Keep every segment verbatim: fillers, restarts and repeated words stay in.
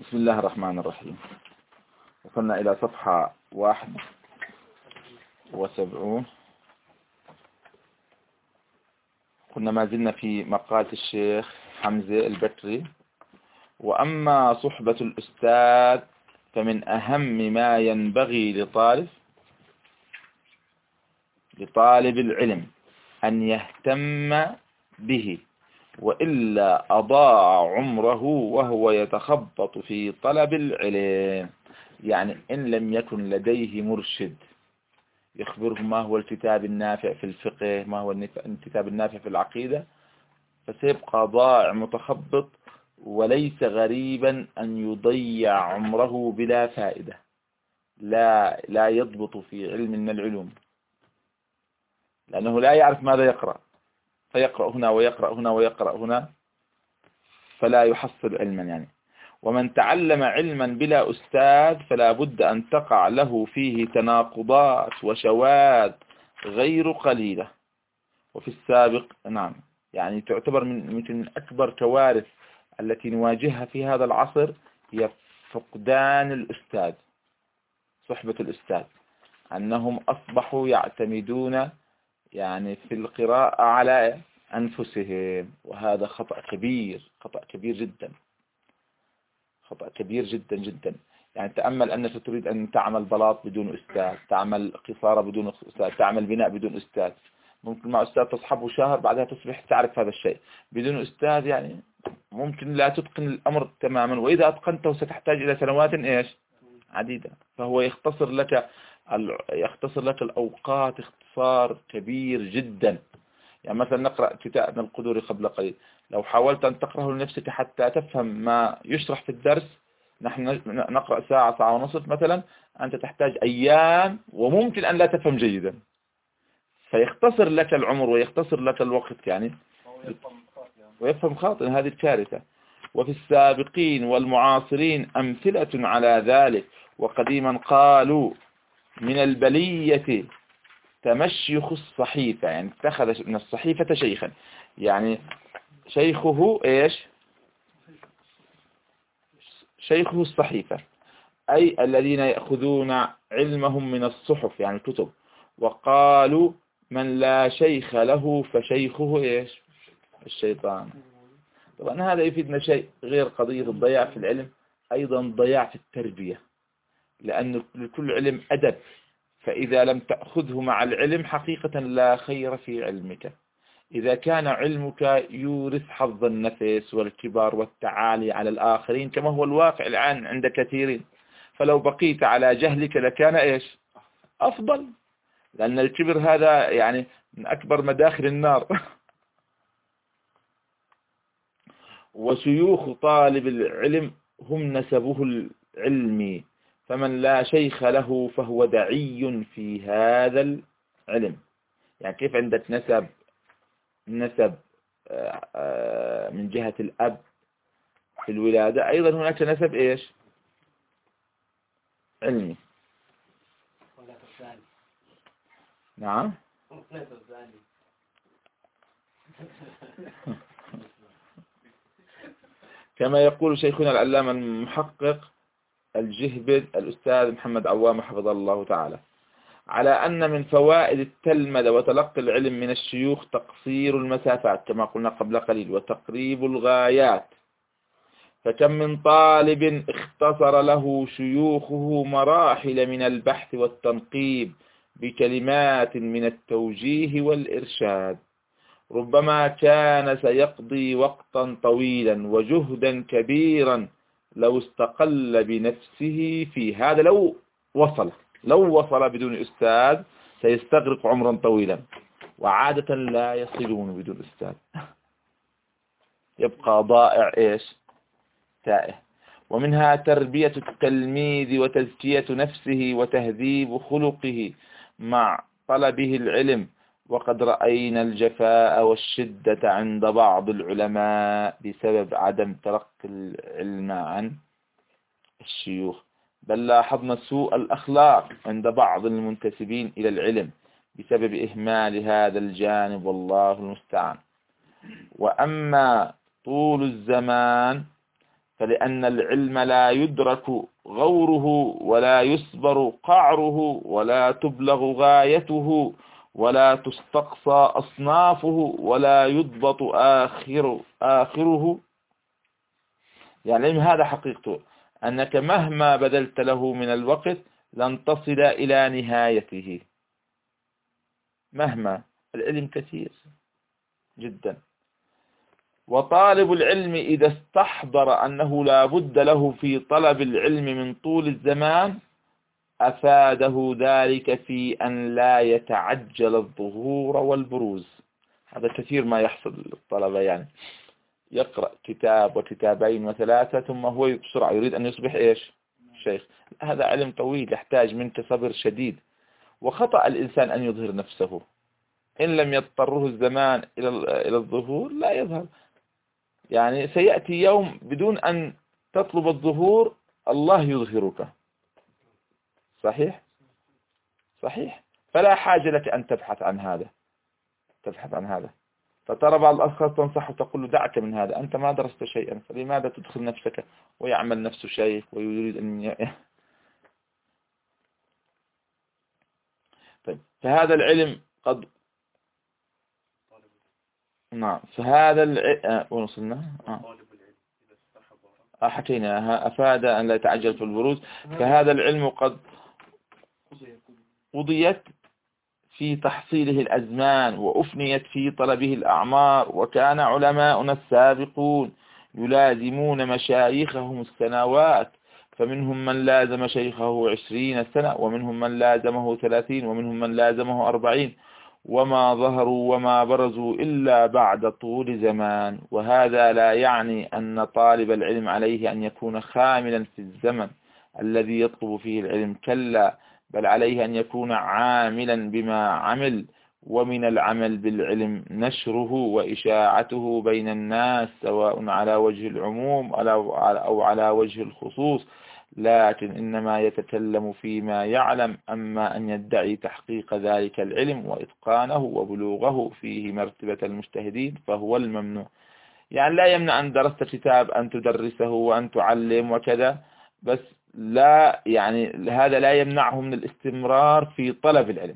بسم الله الرحمن الرحيم. وصلنا إلى صفحة واحد وسبعون. كنا ما زلنا في مقالة الشيخ حمزة البكري. وأما صحبة الأستاذ فمن أهم ما ينبغي لطالب لطالب العلم أن يهتم به، وإلا أضاع عمره وهو يتخبط في طلب العلم. يعني إن لم يكن لديه مرشد يخبره ما هو الكتاب النافع في الفقه، ما هو الكتاب النافع في العقيدة، فسيبقى ضائع متخبط، وليس غريبا أن يضيع عمره بلا فائدة، لا لا يضبط في علم من العلوم، لأنه لا يعرف ماذا يقرأ، فيقرأ هنا ويقرأ هنا ويقرأ هنا، فلا يحصل علما. يعني ومن تعلم علما بلا أستاذ فلا بد أن تقع له فيه تناقضات وشواذ غير قليلة. وفي السابق نعم يعني تعتبر من من أكبر كوارث التي نواجهها في هذا العصر هي فقدان الأستاذ، صحبة الأستاذ، أنهم أصبحوا يعتمدون يعني في القراءة على أنفسهم، وهذا خطأ كبير، خطأ كبير جدا، خطأ كبير جدا جدا. يعني تأمل أنك تريد أن تعمل بلاط بدون أستاذ، تعمل قصارى بدون أستاذ، تعمل بناء بدون أستاذ، ممكن مع أستاذ تصحبه شهر بعدها تصبح تعرف هذا الشيء. بدون أستاذ يعني ممكن لا تتقن الأمر تماما، وإذا أتقنته ستحتاج إلى سنوات إيش عديدة. فهو يختصر لك يختصر لك الأوقات اختصار كبير جدا. يعني مثلا نقرأ كتاب القدور قبل قليل، لو حاولت أن تقرأه لنفسك حتى تفهم ما يشرح في الدرس، نحن نقرأ ساعة ساعة ونصف مثلا، أنت تحتاج أيام وممكن أن لا تفهم جيدا، فيختصر لك العمر ويختصر لك الوقت يعني ويفهم خاطئ. هذه الكارثة. وفي السابقين والمعاصرين أمثلة على ذلك. وقديما قالوا من البلية تمشيخ الصحيفة، يعني اتخذ من الصحيفة شيخا، يعني شيخه ايش شيخه الصحيفة، أي الذين يأخذون علمهم من الصحف يعني الكتب. وقالوا من لا شيخ له فشيخه ايش الشيطان. طبعا هذا يفيدنا شيء غير قضية الضياع في العلم، أيضا ضياع في التربية، لأن لكل علم أدب، فإذا لم تأخذه مع العلم حقيقة لا خير في علمك. إذا كان علمك يورث حظ النفس والكبار والتعالي على الآخرين كما هو الواقع الآن عند كثيرين، فلو بقيت على جهلك لكان إيش أفضل، لأن الكبر هذا يعني من أكبر مداخل النار. وشيوخ طالب العلم هم نسبه العلمي، فمن لا شيخ له فهو دعي في هذا العلم. يعني كيف عندك نسب نسب من جهة الأب في الولادة، أيضا هناك نسب إيش علمي. نعم. كما يقول شيخنا العلامة المحقق الجهبذ الأستاذ محمد عوام حفظه الله تعالى، على أن من فوائد التلمذة وتلقي العلم من الشيوخ تقصير المسافات كما قلنا قبل قليل، وتقريب الغايات. فكم من طالب اختصر له شيوخه مراحل من البحث والتنقيب بكلمات من التوجيه والإرشاد، ربما كان سيقضي وقتا طويلا وجهدا كبيرا لو استقل بنفسه في هذا. لو وصل لو وصل بدون أستاذ سيستغرق عمرا طويلا، وعادة لا يصلون بدون أستاذ، يبقى ضائع إيش تائه. ومنها تربية التلميذ وتزكية نفسه وتهذيب خلقه مع طلبه العلم. وقد رأينا الجفاء والشدة عند بعض العلماء بسبب عدم تلقي العلم عن الشيوخ، بل لاحظنا سوء الأخلاق عند بعض المنتسبين إلى العلم بسبب إهمال هذا الجانب، والله المستعان. وأما طول الزمان فلأن العلم لا يدرك غوره ولا يصبر قعره ولا تبلغ غايته ولا تستقصى أصنافه ولا يضبط آخر آخره. يعني العلم هذا حقيقته أنك مهما بذلت له من الوقت لن تصل إلى نهايته، مهما. العلم كثير جدا. وطالب العلم إذا استحضر أنه لا بد له في طلب العلم من طول الزمان أفاده ذلك في أن لا يتعجل الظهور والبروز. هذا كثير ما يحصل للطلبة، يعني يقرأ كتاب وكتابين وثلاثة ثم هو بسرعة يريد أن يصبح إيش؟ شيخ. هذا علم طويل يحتاج منك صبر شديد. وخطأ الإنسان أن يظهر نفسه، إن لم يضطره الزمان إلى إلى الظهور لا يظهر. يعني سيأتي يوم بدون أن تطلب الظهور الله يظهرك. صحيح؟ صحيح. فلا حاجة لك أن تبحث عن هذا تبحث عن هذا فترى بعض الأشخاص تنصح وتقول له دعك من هذا، أنت ما درست شيئا، فلماذا تدخل نفسك؟ ويعمل نفسه شيخ ويريد أن ي... طيب، فهذا العلم قد نعم فهذا العلم ونصلنا آه. حكينا أفاد أن لا يتعجل في البروز. فهذا العلم قد قضيت في تحصيله الأزمان وأفنيت في طلبه الأعمار، وكان علماؤنا السابقون يلازمون مشايخهم السنوات، فمنهم من لازم شيخه عشرين سنة ومنهم من لازمه ثلاثين ومنهم من لازمه أربعين، وما ظهروا وما برزوا إلا بعد طول زمان. وهذا لا يعني أن طالب العلم عليه أن يكون خاملا في الزمن الذي يطلب فيه العلم، كلا، بل عليه أن يكون عاملا بما عمل، ومن العمل بالعلم نشره وإشاعته بين الناس سواء على وجه العموم أو على وجه الخصوص، لكن إنما يتكلم فيما يعلم. أما أن يدعي تحقيق ذلك العلم وإتقانه وبلوغه فيه مرتبة المجتهدين فهو الممنوع. يعني لا يمنع أن درست كتاب أن تدرسه وأن تعلم وكذا، بس لا يعني هذا لا يمنعه من الاستمرار في طلب العلم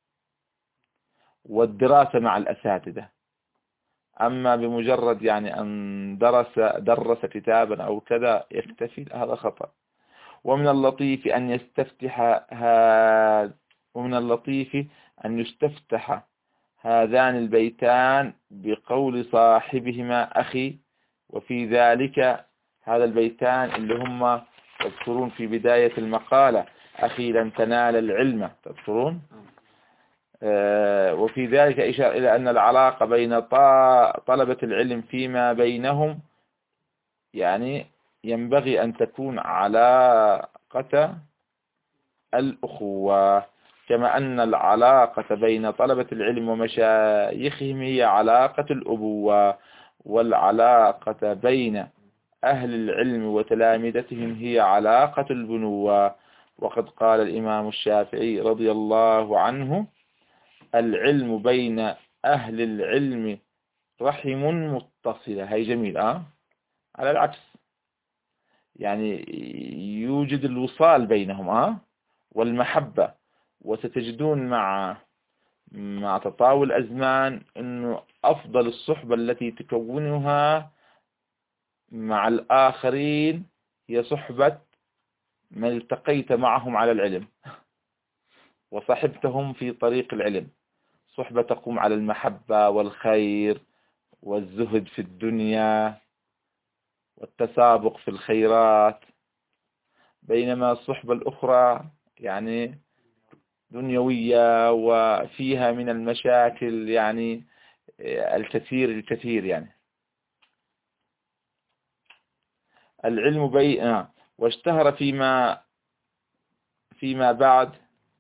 والدراسة مع الأساتذة. أما بمجرد يعني أن درس درس كتابا أو كذا يكتفي، هذا خطأ. ومن اللطيف أن يستفتح هذا ومن اللطيف أن يستفتح هذان البيتان بقول صاحبهما أخي، وفي ذلك هذا البيتان اللي هم تذكرون في بداية المقالة أخي لن تنال العلم، تذكرون؟ آه وفي ذلك إشارة إلى أن العلاقة بين طلبة العلم فيما بينهم يعني ينبغي أن تكون علاقة الأخوة، كما أن العلاقة بين طلبة العلم ومشايخهم هي علاقة الأبوة، والعلاقة بين أهل العلم وتلامذتهم هي علاقة البنوة. وقد قال الإمام الشافعي رضي الله عنه العلم بين أهل العلم رحم متصلة. هي جميل أه؟ على العكس يعني يوجد الوصال بينهم أه؟ والمحبة. وستجدون مع مع تطاول الأزمان أنه أفضل الصحبة التي تكونها مع الآخرين هي صحبة من التقيت معهم على العلم وصحبتهم في طريق العلم، صحبة تقوم على المحبة والخير والزهد في الدنيا والتسابق في الخيرات، بينما الصحبة الأخرى يعني دنيوية وفيها من المشاكل يعني الكثير الكثير. يعني العلم بين واشتهر فيما فيما بعد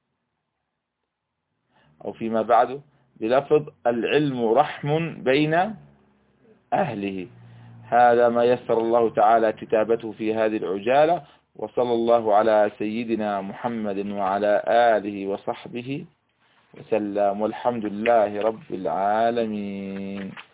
أو فيما بعده بلفظ العلم رحم بين أهله. هذا ما يسر الله تعالى كتابته في هذه العجالة، وصلى الله على سيدنا محمد وعلى آله وصحبه وسلم، والحمد لله رب العالمين.